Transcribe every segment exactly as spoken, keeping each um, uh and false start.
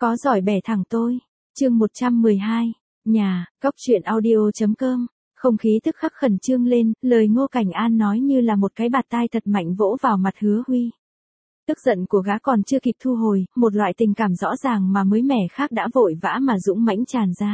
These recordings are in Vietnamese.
Có giỏi bẻ thẳng tôi. Chương một trăm mười hai. Nhà, góc truyện audio chấm com. Không khí tức khắc khẩn trương lên, lời Ngô Cảnh An nói như là một cái bạt tai thật mạnh vỗ vào mặt Hứa Huy. Tức giận của gã còn chưa kịp thu hồi, một loại tình cảm rõ ràng mà mới mẻ khác đã vội vã mà dũng mãnh tràn ra.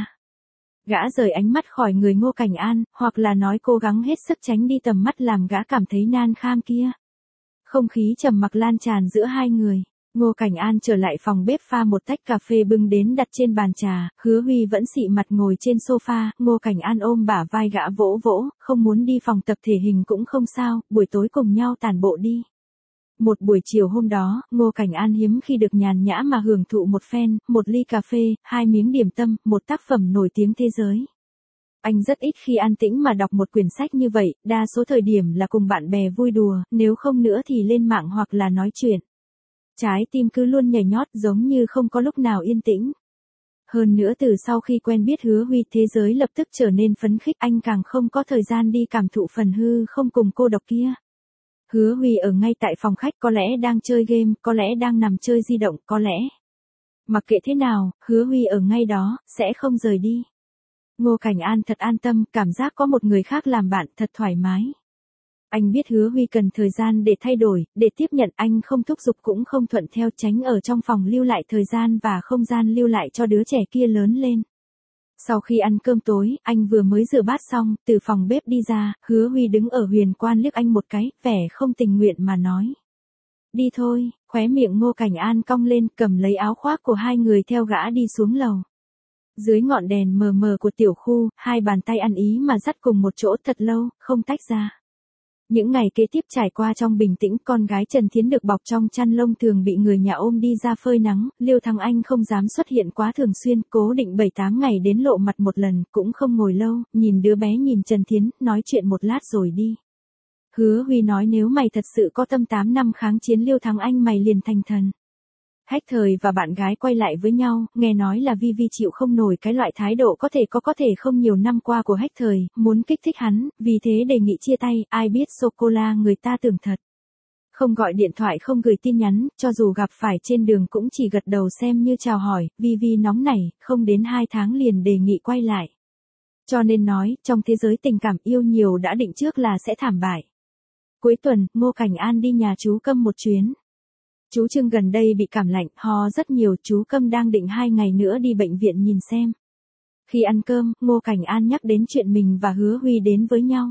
Gã rời ánh mắt khỏi người Ngô Cảnh An, hoặc là nói cố gắng hết sức tránh đi tầm mắt làm gã cảm thấy nan kham kia. Không khí trầm mặc lan tràn giữa hai người. Ngô Cảnh An trở lại phòng bếp pha một tách cà phê bưng đến đặt trên bàn trà, Hứa Huy vẫn xị mặt ngồi trên sofa, Ngô Cảnh An ôm bả vai gã vỗ vỗ, không muốn đi phòng tập thể hình cũng không sao, buổi tối cùng nhau tản bộ đi. Một buổi chiều hôm đó, Ngô Cảnh An hiếm khi được nhàn nhã mà hưởng thụ một phen, một ly cà phê, hai miếng điểm tâm, một tác phẩm nổi tiếng thế giới. Anh rất ít khi an tĩnh mà đọc một quyển sách như vậy, đa số thời điểm là cùng bạn bè vui đùa, nếu không nữa thì lên mạng hoặc là nói chuyện. Trái tim cứ luôn nhảy nhót giống như không có lúc nào yên tĩnh. Hơn nữa từ sau khi quen biết Hứa Huy thế giới lập tức trở nên phấn khích, anh càng không có thời gian đi cảm thụ phần hư không cùng cô độc kia. Hứa Huy ở ngay tại phòng khách, có lẽ đang chơi game, có lẽ đang nằm chơi di động, có lẽ. Mặc kệ thế nào, Hứa Huy ở ngay đó, sẽ không rời đi. Ngô Cảnh An thật an tâm, cảm giác có một người khác làm bạn thật thoải mái. Anh biết Hứa Huy cần thời gian để thay đổi, để tiếp nhận, anh không thúc giục cũng không thuận theo, tránh ở trong phòng lưu lại thời gian và không gian lưu lại cho đứa trẻ kia lớn lên. Sau khi ăn cơm tối, anh vừa mới rửa bát xong, từ phòng bếp đi ra, Hứa Huy đứng ở Huyền Quan liếc anh một cái, vẻ không tình nguyện mà nói. Đi thôi, khóe miệng Ngô Cảnh An cong lên, cầm lấy áo khoác của hai người theo gã đi xuống lầu. Dưới ngọn đèn mờ mờ của tiểu khu, hai bàn tay ăn ý mà dắt cùng một chỗ thật lâu, không tách ra. Những ngày kế tiếp trải qua trong bình tĩnh, con gái Trần Thiến được bọc trong chăn lông thường bị người nhà ôm đi ra phơi nắng, Liêu Thắng Anh không dám xuất hiện quá thường xuyên, cố định bảy tám ngày đến lộ mặt một lần, cũng không ngồi lâu, nhìn đứa bé nhìn Trần Thiến, nói chuyện một lát rồi đi. Hứa Huy nói nếu mày thật sự có tâm tám năm kháng chiến Liêu Thắng Anh mày liền thành thần. Hách Thời và bạn gái quay lại với nhau, nghe nói là Vi Vi chịu không nổi cái loại thái độ có thể có có thể không nhiều năm qua của Hách Thời, muốn kích thích hắn, vì thế đề nghị chia tay, ai biết sô-cô-la người ta tưởng thật. Không gọi điện thoại không gửi tin nhắn, cho dù gặp phải trên đường cũng chỉ gật đầu xem như chào hỏi, Vi Vi nóng nảy, không đến hai tháng liền đề nghị quay lại. Cho nên nói, trong thế giới tình cảm yêu nhiều đã định trước là sẽ thảm bại. Cuối tuần, Ngô Cảnh An đi nhà chú Câm một chuyến. Chú Trương gần đây bị cảm lạnh, ho rất nhiều, chú Câm đang định hai ngày nữa đi bệnh viện nhìn xem. Khi ăn cơm, Ngô Cảnh An nhắc đến chuyện mình và Hứa Huy đến với nhau.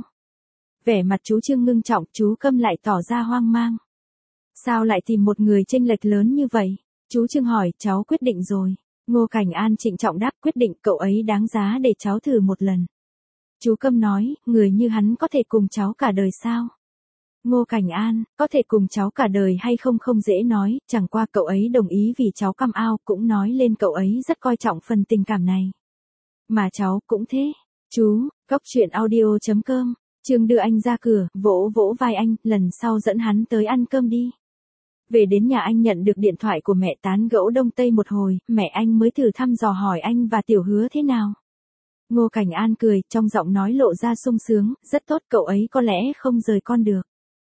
Vẻ mặt chú Trương ngưng trọng, chú Câm lại tỏ ra hoang mang. Sao lại tìm một người chênh lệch lớn như vậy? Chú Trương hỏi, cháu quyết định rồi. Ngô Cảnh An trịnh trọng đáp, quyết định, cậu ấy đáng giá để cháu thử một lần. Chú Câm nói, người như hắn có thể cùng cháu cả đời sao? Ngô Cảnh An, có thể cùng cháu cả đời hay không không dễ nói, chẳng qua cậu ấy đồng ý vì cháu căm ao, cũng nói lên cậu ấy rất coi trọng phần tình cảm này. Mà cháu cũng thế. Chú, góc truyện audio chấm com, Trương đưa anh ra cửa, vỗ vỗ vai anh, lần sau dẫn hắn tới ăn cơm đi. Về đến nhà anh nhận được điện thoại của mẹ, tán gẫu đông tây một hồi, mẹ anh mới thử thăm dò hỏi anh và Tiểu Hứa thế nào. Ngô Cảnh An cười, trong giọng nói lộ ra sung sướng, rất tốt, cậu ấy có lẽ không rời con được.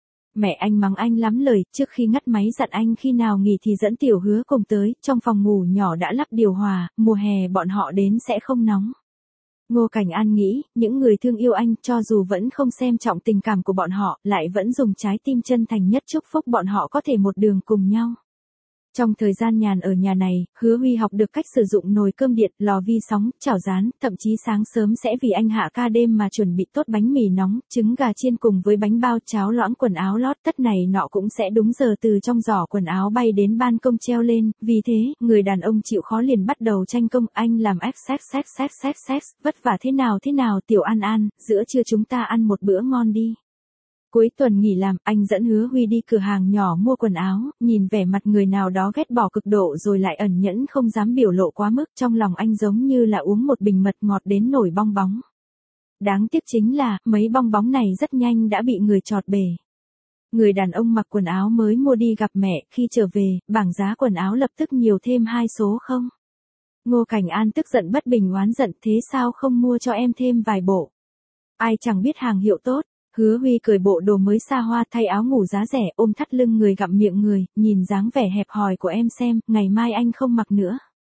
Mẹ anh mắng anh lắm lời, trước khi ngắt máy dặn anh khi nào nghỉ thì dẫn Tiểu Hứa cùng tới, trong phòng ngủ nhỏ đã lắp điều hòa, mùa hè bọn họ đến sẽ không nóng. Ngô Cảnh An nghĩ, những người thương yêu anh, cho dù vẫn không xem trọng tình cảm của bọn họ, lại vẫn dùng trái tim chân thành nhất chúc phúc bọn họ có thể một đường cùng nhau. Trong thời gian nhàn ở nhà này, Hứa Huy học được cách sử dụng nồi cơm điện, lò vi sóng, chảo rán, thậm chí sáng sớm sẽ vì anh hạ ca đêm mà chuẩn bị tốt bánh mì nóng, trứng gà chiên cùng với bánh bao, cháo loãng, quần áo lót, tất này nọ cũng sẽ đúng giờ từ trong giỏ quần áo bay đến ban công treo lên, vì thế, người đàn ông chịu khó liền bắt đầu tranh công, anh làm ép sex sex sex sex sex, vất vả thế nào thế nào, Tiểu An An, giữa trưa chúng ta ăn một bữa ngon đi. Cuối tuần nghỉ làm, anh dẫn Hứa Huy đi cửa hàng nhỏ mua quần áo, nhìn vẻ mặt người nào đó ghét bỏ cực độ rồi lại ẩn nhẫn không dám biểu lộ quá mức, trong lòng anh giống như là uống một bình mật ngọt đến nổi bong bóng. Đáng tiếc chính là, mấy bong bóng này rất nhanh đã bị người chọt bể. Người đàn ông mặc quần áo mới mua đi gặp mẹ, khi trở về, bảng giá quần áo lập tức nhiều thêm hai số không. Ngô Cảnh An tức giận bất bình oán giận, thế sao không mua cho em thêm vài bộ? Ai chẳng biết hàng hiệu tốt. Hứa Huy cởi bộ đồ mới xa hoa, thay áo ngủ giá rẻ, ôm thắt lưng người gặm miệng người, nhìn dáng vẻ hẹp hòi của em xem, ngày mai anh không mặc nữa.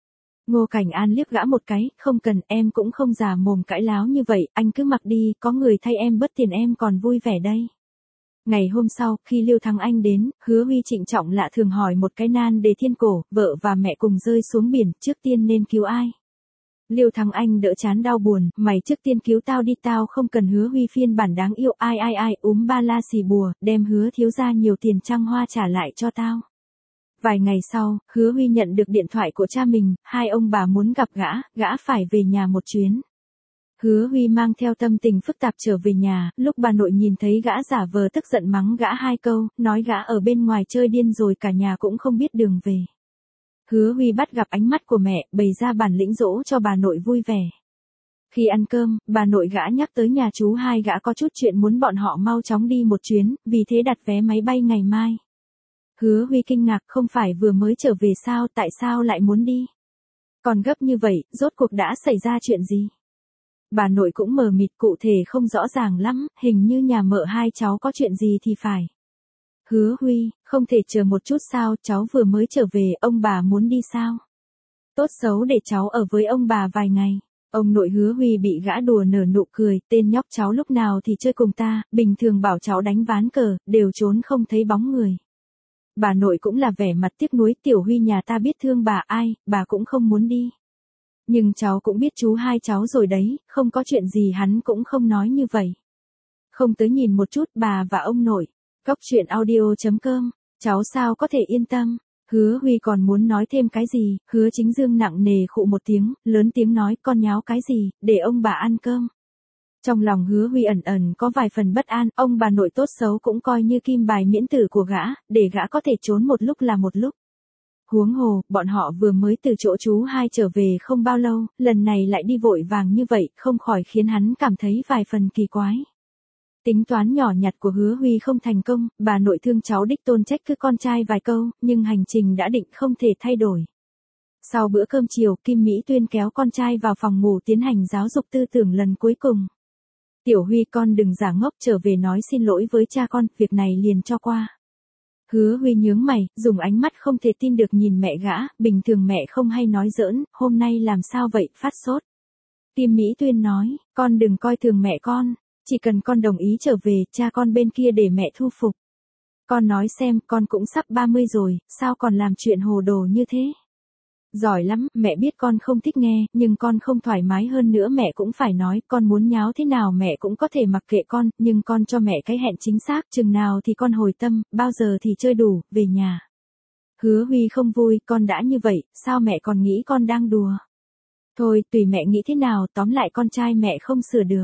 Ngô Cảnh An liếc gã một cái, không cần, em cũng không già mồm cãi láo như vậy, anh cứ mặc đi, có người thay em bớt tiền em còn vui vẻ đây. Ngày hôm sau, khi Liêu Thắng Anh đến, Hứa Huy trịnh trọng lạ thường hỏi một cái nan đề thiên cổ, vợ và mẹ cùng rơi xuống biển, trước tiên nên cứu ai? Liêu Thắng Anh đỡ chán đau buồn, mày trước tiên cứu tao đi, tao không cần Hứa Huy phiên bản đáng yêu, ai ai ai, úm ba la xì bùa, đem Hứa thiếu gia nhiều tiền trăng hoa trả lại cho tao. Vài ngày sau, Hứa Huy nhận được điện thoại của cha mình, hai ông bà muốn gặp gã, gã phải về nhà một chuyến. Hứa Huy mang theo tâm tình phức tạp trở về nhà, lúc bà nội nhìn thấy gã giả vờ tức giận mắng gã hai câu, nói gã ở bên ngoài chơi điên rồi cả nhà cũng không biết đường về. Hứa Huy bắt gặp ánh mắt của mẹ, bày ra bản lĩnh dỗ cho bà nội vui vẻ. Khi ăn cơm, bà nội gã nhắc tới nhà chú hai gã có chút chuyện muốn bọn họ mau chóng đi một chuyến, vì thế đặt vé máy bay ngày mai. Hứa Huy kinh ngạc, không phải vừa mới trở về sao, tại sao lại muốn đi? Còn gấp như vậy, rốt cuộc đã xảy ra chuyện gì? Bà nội cũng mờ mịt, cụ thể không rõ ràng lắm, hình như nhà mợ hai cháu có chuyện gì thì phải. Hứa Huy, không thể chờ một chút sao, cháu vừa mới trở về, ông bà muốn đi sao? Tốt xấu để cháu ở với ông bà vài ngày. Ông nội Hứa Huy bị gã đùa nở nụ cười, tên nhóc cháu lúc nào thì chơi cùng ta, bình thường bảo cháu đánh ván cờ, đều trốn không thấy bóng người. Bà nội cũng là vẻ mặt tiếc nuối, Tiểu Huy nhà ta biết thương bà ai, bà cũng không muốn đi. Nhưng cháu cũng biết chú hai cháu rồi đấy, không có chuyện gì hắn cũng không nói như vậy. Không tới nhìn một chút bà và ông nội. Cóc truyện audio chấm com, cháu sao có thể yên tâm. Hứa Huy còn muốn nói thêm cái gì, Hứa Chính Dương nặng nề khụ một tiếng, lớn tiếng nói con nháo cái gì, để ông bà ăn cơm. Trong lòng Hứa Huy ẩn ẩn có vài phần bất an, ông bà nội tốt xấu cũng coi như kim bài miễn tử của gã, để gã có thể trốn một lúc là một lúc. Huống hồ, bọn họ vừa mới từ chỗ chú hai trở về không bao lâu, lần này lại đi vội vàng như vậy, không khỏi khiến hắn cảm thấy vài phần kỳ quái. Tính toán nhỏ nhặt của Hứa Huy không thành công, bà nội thương cháu đích tôn trách cứ con trai vài câu, nhưng hành trình đã định không thể thay đổi. Sau bữa cơm chiều, Kim Mỹ Tuyên kéo con trai vào phòng ngủ tiến hành giáo dục tư tưởng lần cuối cùng. Tiểu Huy con đừng giả ngốc, trở về nói xin lỗi với cha con, việc này liền cho qua. Hứa Huy nhướng mày, dùng ánh mắt không thể tin được nhìn mẹ gã, bình thường mẹ không hay nói giỡn, hôm nay làm sao vậy, phát sốt. Kim Mỹ Tuyên nói, con đừng coi thường mẹ con, chỉ cần con đồng ý trở về, cha con bên kia để mẹ thu phục. Con nói xem, con cũng sắp ba mươi rồi, sao còn làm chuyện hồ đồ như thế? Giỏi lắm, mẹ biết con không thích nghe, nhưng con không thoải mái hơn nữa mẹ cũng phải nói, con muốn nháo thế nào mẹ cũng có thể mặc kệ con, nhưng con cho mẹ cái hẹn chính xác, chừng nào thì con hồi tâm, bao giờ thì chơi đủ, về nhà. Hứa Huy không vui, con đã như vậy, sao mẹ còn nghĩ con đang đùa? Thôi, tùy mẹ nghĩ thế nào, tóm lại con trai mẹ không sửa được.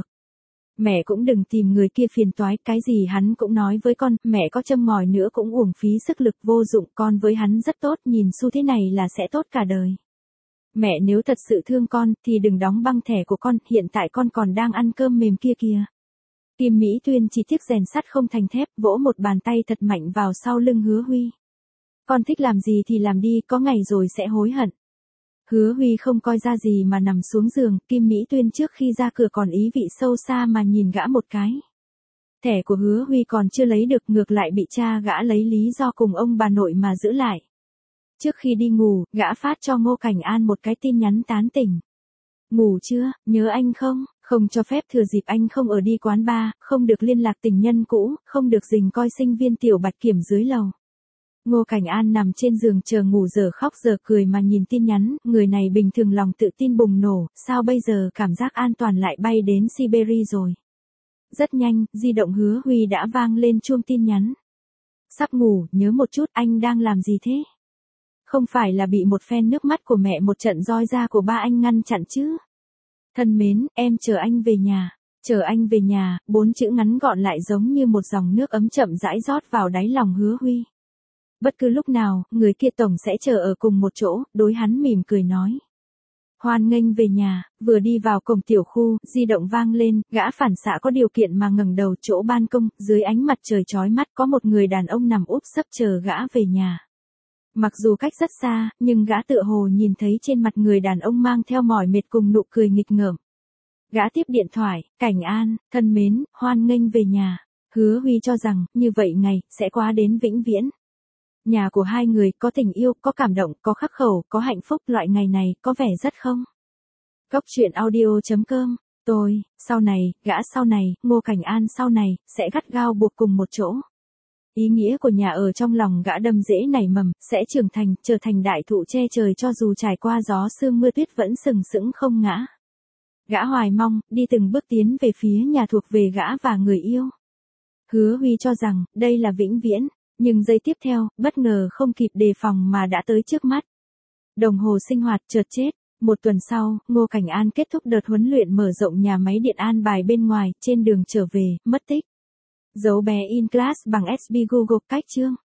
Mẹ cũng đừng tìm người kia phiền toái, cái gì hắn cũng nói với con, mẹ có châm ngòi nữa cũng uổng phí sức lực vô dụng, con với hắn rất tốt, nhìn xu thế này là sẽ tốt cả đời. Mẹ nếu thật sự thương con, thì đừng đóng băng thẻ của con, hiện tại con còn đang ăn cơm mềm kia kìa. Kim Mỹ Tuyên chỉ tiếc rèn sắt không thành thép, vỗ một bàn tay thật mạnh vào sau lưng Hứa Huy. Con thích làm gì thì làm đi, có ngày rồi sẽ hối hận. Hứa Huy không coi ra gì mà nằm xuống giường, Kim Mỹ Tuyên trước khi ra cửa còn ý vị sâu xa mà nhìn gã một cái. Thẻ của Hứa Huy còn chưa lấy được, ngược lại bị cha gã lấy lý do cùng ông bà nội mà giữ lại. Trước khi đi ngủ, gã phát cho Ngô Cảnh An một cái tin nhắn tán tỉnh. Ngủ chưa, nhớ anh không, không cho phép thừa dịp anh không ở đi quán bar, không được liên lạc tình nhân cũ, không được rình coi sinh viên tiểu bạch kiểm dưới lầu. Ngô Cảnh An nằm trên giường chờ ngủ giờ khóc giờ cười mà nhìn tin nhắn, người này bình thường lòng tự tin bùng nổ, sao bây giờ cảm giác an toàn lại bay đến Siberia rồi. Rất nhanh, di động Hứa Huy đã vang lên chuông tin nhắn. Sắp ngủ, nhớ một chút, anh đang làm gì thế? Không phải là bị một phen nước mắt của mẹ một trận roi da của ba anh ngăn chặn chứ? Thân mến, em chờ anh về nhà. Chờ anh về nhà, bốn chữ ngắn gọn lại giống như một dòng nước ấm chậm rãi rót vào đáy lòng Hứa Huy. Bất cứ lúc nào, người kia tổng sẽ chờ ở cùng một chỗ, đối hắn mỉm cười nói. Hoan nghênh về nhà, vừa đi vào cổng tiểu khu, di động vang lên, gã phản xạ có điều kiện mà ngẩng đầu chỗ ban công, dưới ánh mặt trời chói mắt có một người đàn ông nằm úp sấp chờ gã về nhà. Mặc dù cách rất xa, nhưng gã tựa hồ nhìn thấy trên mặt người đàn ông mang theo mỏi mệt cùng nụ cười nghịch ngợm. Gã tiếp điện thoại, Cảnh An, thân mến, hoan nghênh về nhà. Hứa Huy cho rằng, như vậy ngày, sẽ qua đến vĩnh viễn. Nhà của hai người có tình yêu, có cảm động, có khắc khẩu, có hạnh phúc, loại ngày này có vẻ rất không? Cốc truyện audio chấm com. Tôi, sau này, gã sau này, Ngô Cảnh An sau này, sẽ gắt gao buộc cùng một chỗ. Ý nghĩa của nhà ở trong lòng gã đâm rễ nảy mầm, sẽ trưởng thành, trở thành đại thụ che trời cho dù trải qua gió sương mưa tuyết vẫn sừng sững không ngã. Gã hoài mong, đi từng bước tiến về phía nhà thuộc về gã và người yêu. Hứa Huy cho rằng, đây là vĩnh viễn, nhưng giây tiếp theo, bất ngờ không kịp đề phòng mà đã tới trước mắt. Đồng hồ sinh hoạt chợt chết. Một tuần sau, Ngô Cảnh An kết thúc đợt huấn luyện mở rộng nhà máy điện An Bài bên ngoài, trên đường trở về, mất tích. Dấu bé in class bằng ét bê Google cách chương.